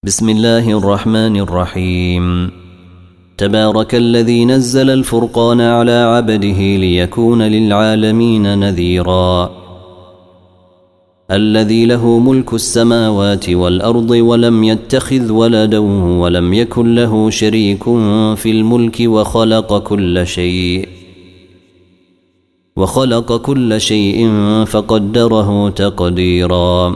بسم الله الرحمن الرحيم. تبارك الذي نزل الفرقان على عبده ليكون للعالمين نذيرا. الذي له ملك السماوات والأرض ولم يتخذ ولدا ولم يكن له شريك في الملك وخلق كل شيء فقدره تقديرا.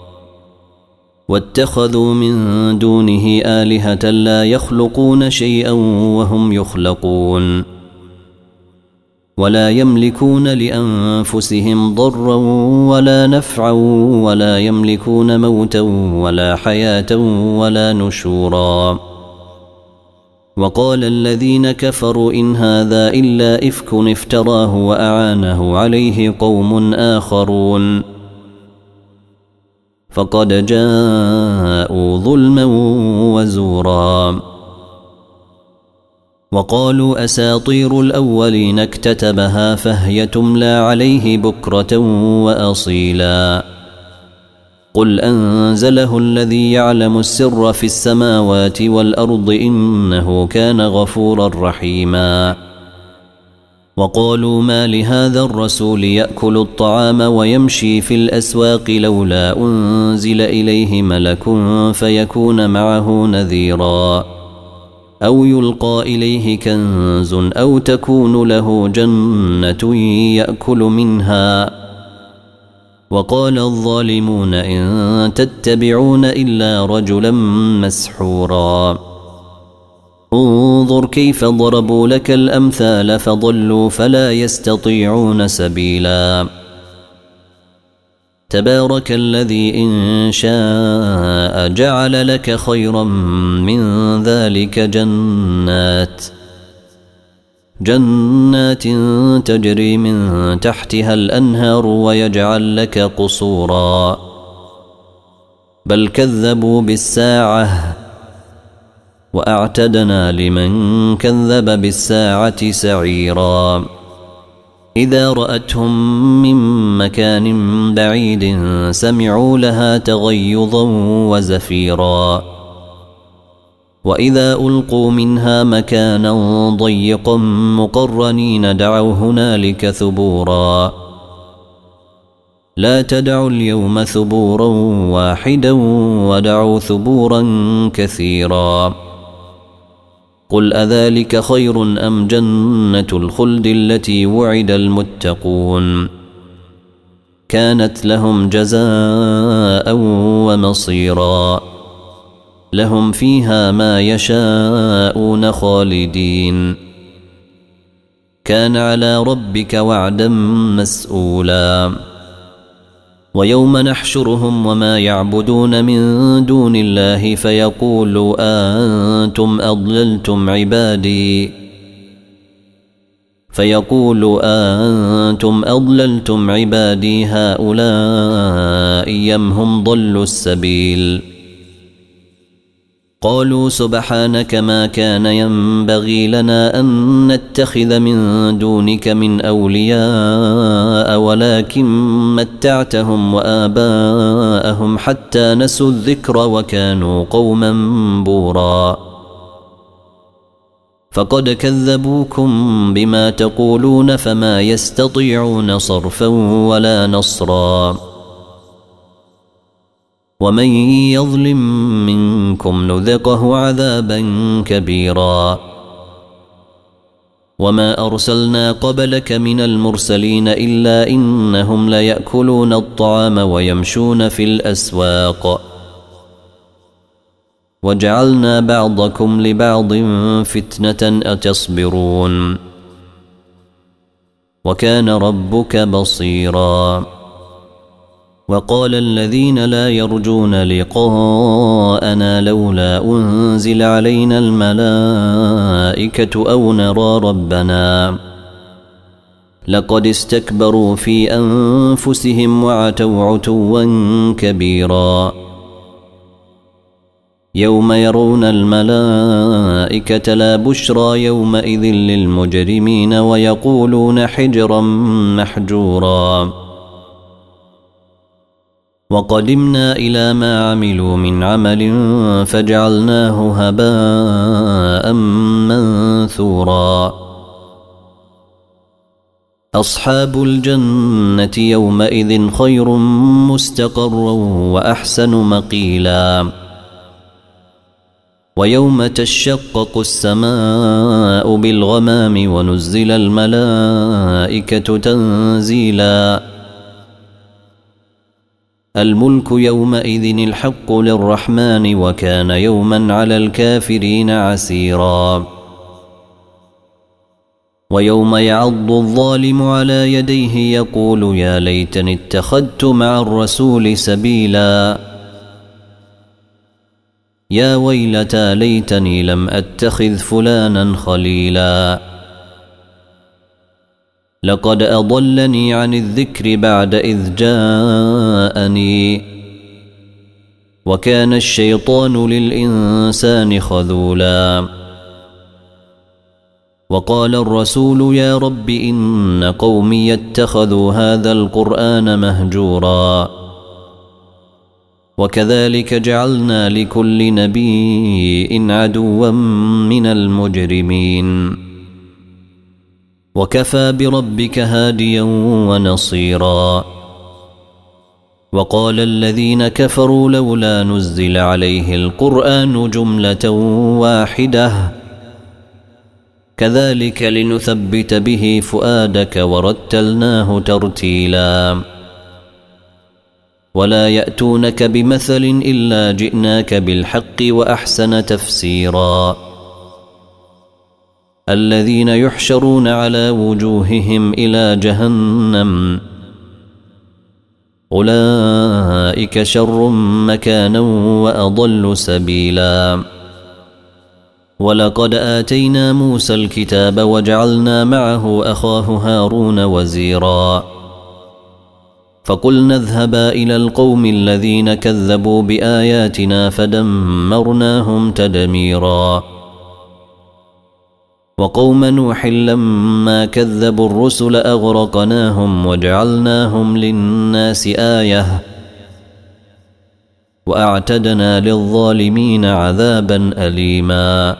واتخذوا من دونه آلهة لا يخلقون شيئا وهم يخلقون ولا يملكون لأنفسهم ضرا ولا نفعا ولا يملكون موتا ولا حياة ولا نشورا. وقال الذين كفروا إن هذا إلا إفك افتراه وأعانه عليه قوم آخرون فقد جاءوا ظلما وزورا. وقالوا أساطير الأولين اكتتبها فهي تملى عليه بكرة وأصيلا. قل أنزله الذي يعلم السر في السماوات والأرض إنه كان غفورا رحيما. وقالوا ما لهذا الرسول يأكل الطعام ويمشي في الأسواق لولا أنزل إليه ملك فيكون معه نذيرا أو يلقى إليه كنز أو تكون له جنة يأكل منها. وقال الظالمون إن تتبعون إلا رجلا مسحورا. انظر كيف ضربوا لك الأمثال فضلوا فلا يستطيعون سبيلا. تبارك الذي إن شاء جعل لك خيرا من ذلك جنات تجري من تحتها الأنهار ويجعل لك قصورا. بل كذبوا بالساعة وأعتدنا لمن كذب بالساعة سعيرا. إذا رأتهم من مكان بعيد سمعوا لها تغيظا وزفيرا. وإذا ألقوا منها مكانا ضيقا مقرنين دعوا هنالك ثبورا. لا تدعوا اليوم ثبورا واحدا ودعوا ثبورا كثيرا. قل أذلك خير أم جنة الخلد التي وعد المتقون كانت لهم جزاء ومصيرا. لهم فيها ما يشاءون خالدين كان على ربك وعدا مسؤولا. ويوم نحشرهم وما يعبدون من دون الله فيقولوا أنتم أضللتم عبادي هؤلاء أم هم ضلوا السبيل. قالوا سبحانك ما كان ينبغي لنا أن نتخذ من دونك من أولياء ولكن متعتهم وآباءهم حتى نسوا الذكر وكانوا قوما بورا. فقد كذبوكم بما تقولون فما يستطيعون صرفا ولا نصرا. ومن يظلم منكم نذقه عذابا كبيرا. وما أرسلنا قبلك من المرسلين إلا إنهم ليأكلون الطعام ويمشون في الأسواق وجعلنا بعضكم لبعض فتنة أتصبرون وكان ربك بصيرا. وقال الذين لا يرجون لقاءنا لولا أنزل علينا الملائكة أو نرى ربنا لقد استكبروا في أنفسهم وعتوا عتوا كبيرا. يوم يرون الملائكة لا بشرى يومئذ للمجرمين ويقولون حجرا محجورا. وقدمنا إلى ما عملوا من عمل فجعلناه هباء منثورا أصحاب الجنة يومئذ خير مستقرا وأحسن مقيلا ويوم تشقق السماء بالغمام ونزل الملائكة تنزيلا الملك يومئذ الحق للرحمن وكان يوما على الكافرين عسيرا ويوم يعض الظالم على يديه يقول يا ليتني اتخذت مع الرسول سبيلا يا ويلتى ليتني لم أتخذ فلانا خليلا لقد أضلني عن الذكر بعد إذ جاءني وكان الشيطان للإنسان خذولا وقال الرسول يا رب إن قومي اتخذوا هذا القرآن مهجورا وكذلك جعلنا لكل نبي عدوا من المجرمين وكفى بربك هاديا ونصيرا وقال الذين كفروا لولا نزل عليه القرآن جملة واحدة كذلك لنثبت به فؤادك ورتلناه ترتيلا ولا يأتونك بمثل إلا جئناك بالحق وأحسن تفسيرا الذين يحشرون على وجوههم إلى جهنم أولئك شر مكانا وأضل سبيلا ولقد آتينا موسى الكتاب وجعلنا معه أخاه هارون وزيرا فقلنا اذهبا إلى القوم الذين كذبوا بآياتنا فدمرناهم تدميرا وقوم نوح لما كذبوا الرسل أغرقناهم وجعلناهم للناس آية وأعتدنا للظالمين عذابا أليما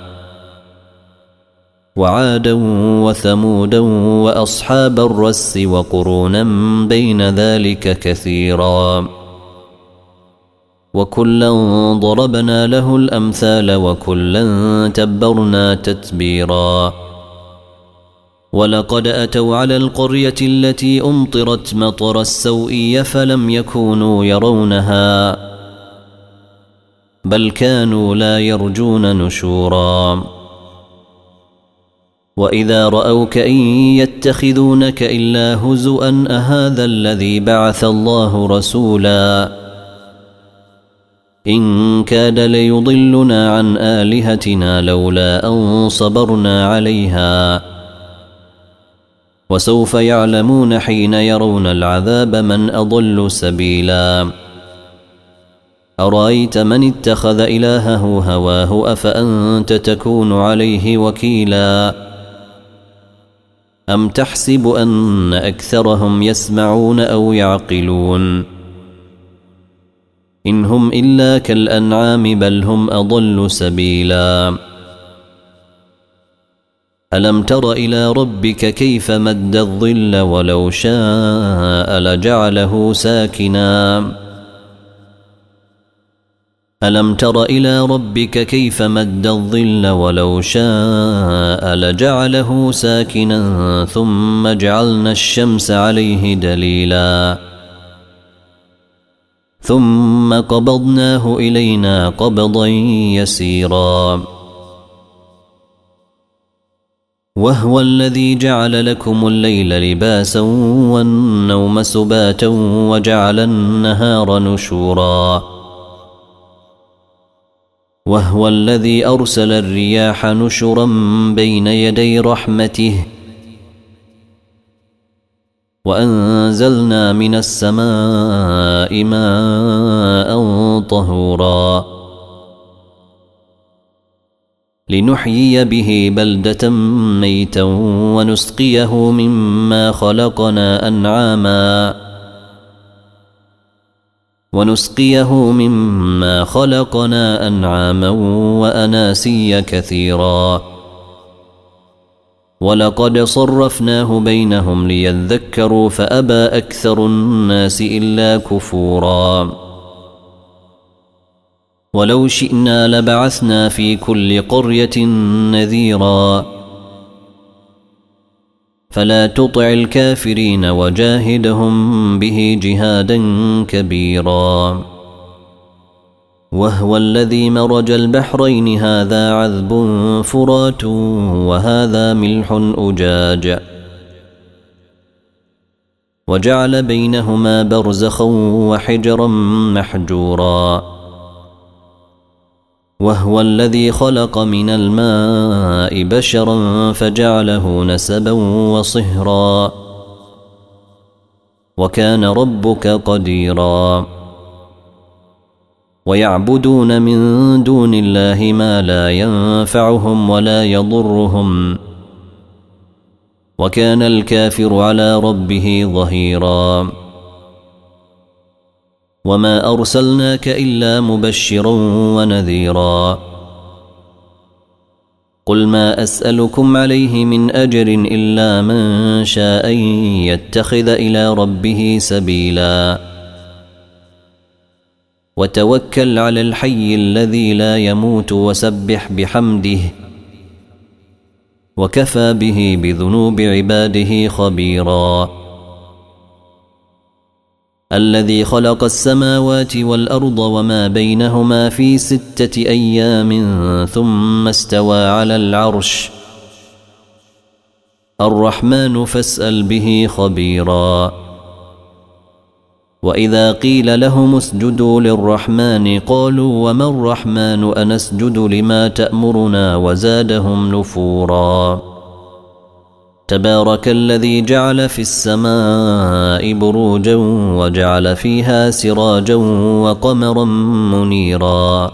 وعادا وثمودا وأصحاب الرس وقرونا بين ذلك كثيرا وكلا ضربنا له الأمثال وكلا تبرنا تتبيرا ولقد أتوا على القرية التي أمطرت مطر السوء فلم يكونوا يرونها بل كانوا لا يرجون نشورا وإذا رأوك إن يتخذونك إلا هزؤا أهذا الذي بعث الله رسولا إن كاد ليضلنا عن آلهتنا لولا أن صبرنا عليها وسوف يعلمون حين يرون العذاب من أضل سبيلا أرأيت من اتخذ إلهه هواه أفأنت تكون عليه وكيلا أم تحسب أن أكثرهم يسمعون أو يعقلون إن هم إلا كالأنعام بل هم أضل سبيلا ألم تر إلى ربك كيف مد الظل ولو شاء لجعله ساكنا ألم تر إلى ربك كيف مد الظل ولو شاء لجعله ساكنا ثم جعلنا الشمس عليه دليلا ثم قبضناه إلينا قبضا يسيرا وهو الذي جعل لكم الليل لباسا والنوم سباتا وجعل النهار نشورا وهو الذي أرسل الرياح نشرا بين يدي رحمته وأنزلنا من السماء ماء طهورا لنحيي به بلدة ميتا ونسقيه مما خلقنا أنعاما ونسقيه مما خلقنا أنعاما وأناسيا كثيرا ولقد صرفناه بينهم ليذكروا فأبى أكثر الناس إلا كفورا ولو شئنا لبعثنا في كل قرية نذيرا فلا تطع الكافرين وجاهدهم به جهادا كبيرا وهو الذي مرج البحرين هذا عذب فرات وهذا ملح أجاج وجعل بينهما برزخا وحجرا محجورا وهو الذي خلق من الماء بشرا فجعله نسبا وصهرا وكان ربك قديرا ويعبدون من دون الله ما لا ينفعهم ولا يضرهم وكان الكافر على ربه ظهيرا وما أرسلناك إلا مبشرا ونذيرا قل ما أسألكم عليه من أجر إلا من شاء أن يتخذ إلى ربه سبيلا وتوكل على الحي الذي لا يموت وسبح بحمده وكفى به بذنوب عباده خبيرا الذي خلق السماوات والأرض وما بينهما في 6 أيام ثم استوى على العرش الرحمن فاسأل به خبيرا وإذا قيل لهم اسجدوا للرحمن قالوا وما الرحمن أنسجد لما تأمرنا وزادهم نفورا تبارك الذي جعل في السماء بروجا وجعل فيها سراجا وقمرا منيرا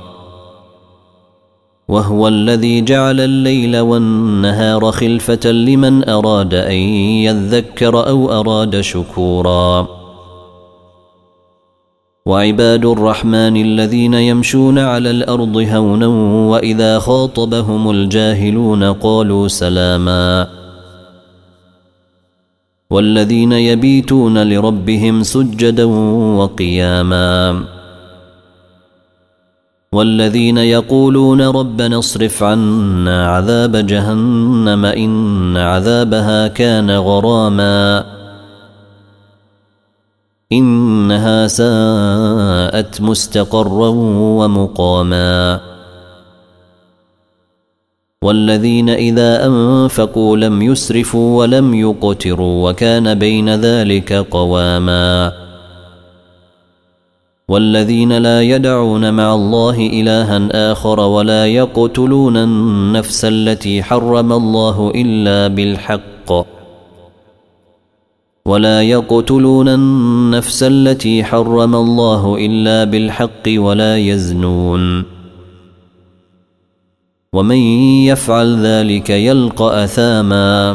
وهو الذي جعل الليل والنهار خلفة لمن أراد أن يذكر أو أراد شكورا وعباد الرحمن الذين يمشون على الأرض هونا وإذا خاطبهم الجاهلون قالوا سلاما والذين يبيتون لربهم سجدا وقياما والذين يقولون ربنا اصرف عنا عذاب جهنم إن عذابها كان غراما إنها ساءت مستقرا ومقاما والذين إذا أنفقوا لم يسرفوا ولم يقتروا وكان بين ذلك قواما والذين لا يدعون مع الله إلها آخر ولا يقتلون النفس التي حرم الله إلا بالحق ولا يزنون ومن يفعل ذلك يلقى أثاما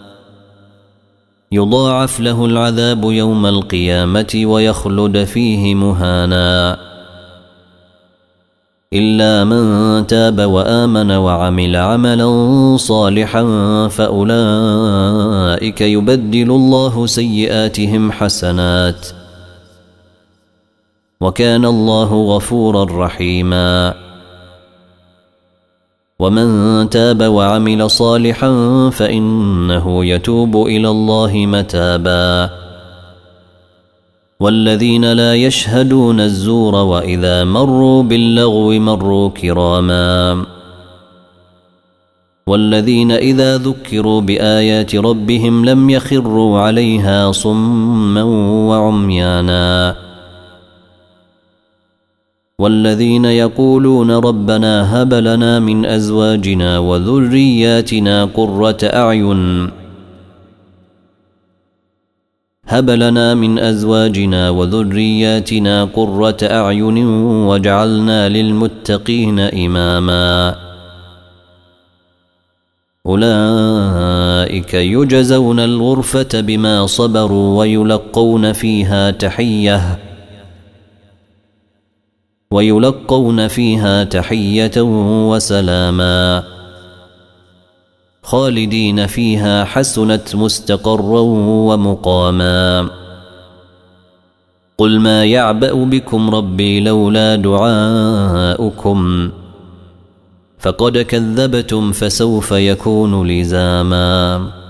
يضاعف له العذاب يوم القيامة ويخلد فيه مهانا إلا من تاب وآمن وعمل عملا صالحا فأولئك يبدل الله سيئاتهم حسنات وكان الله غفورا رحيما ومن تاب وعمل صالحا فإنه يتوب إلى الله متابا والذين لا يشهدون الزور وإذا مروا باللغو مروا كراما والذين إذا ذكروا بآيات ربهم لم يخروا عليها صما وعميانا والذين يقولون ربنا هب لنا من أزواجنا وذرياتنا قرة أعين واجعلنا للمتقين إماما أولئك يجزون الغرفة بما صبروا ويلقون فيها ويلقون فيها تحية وسلاما خالدين فيها حسنت مستقرا ومقاما قل ما يعبأ بكم ربي لولا دعاؤكم فقد كذبتم فسوف يكون لزاما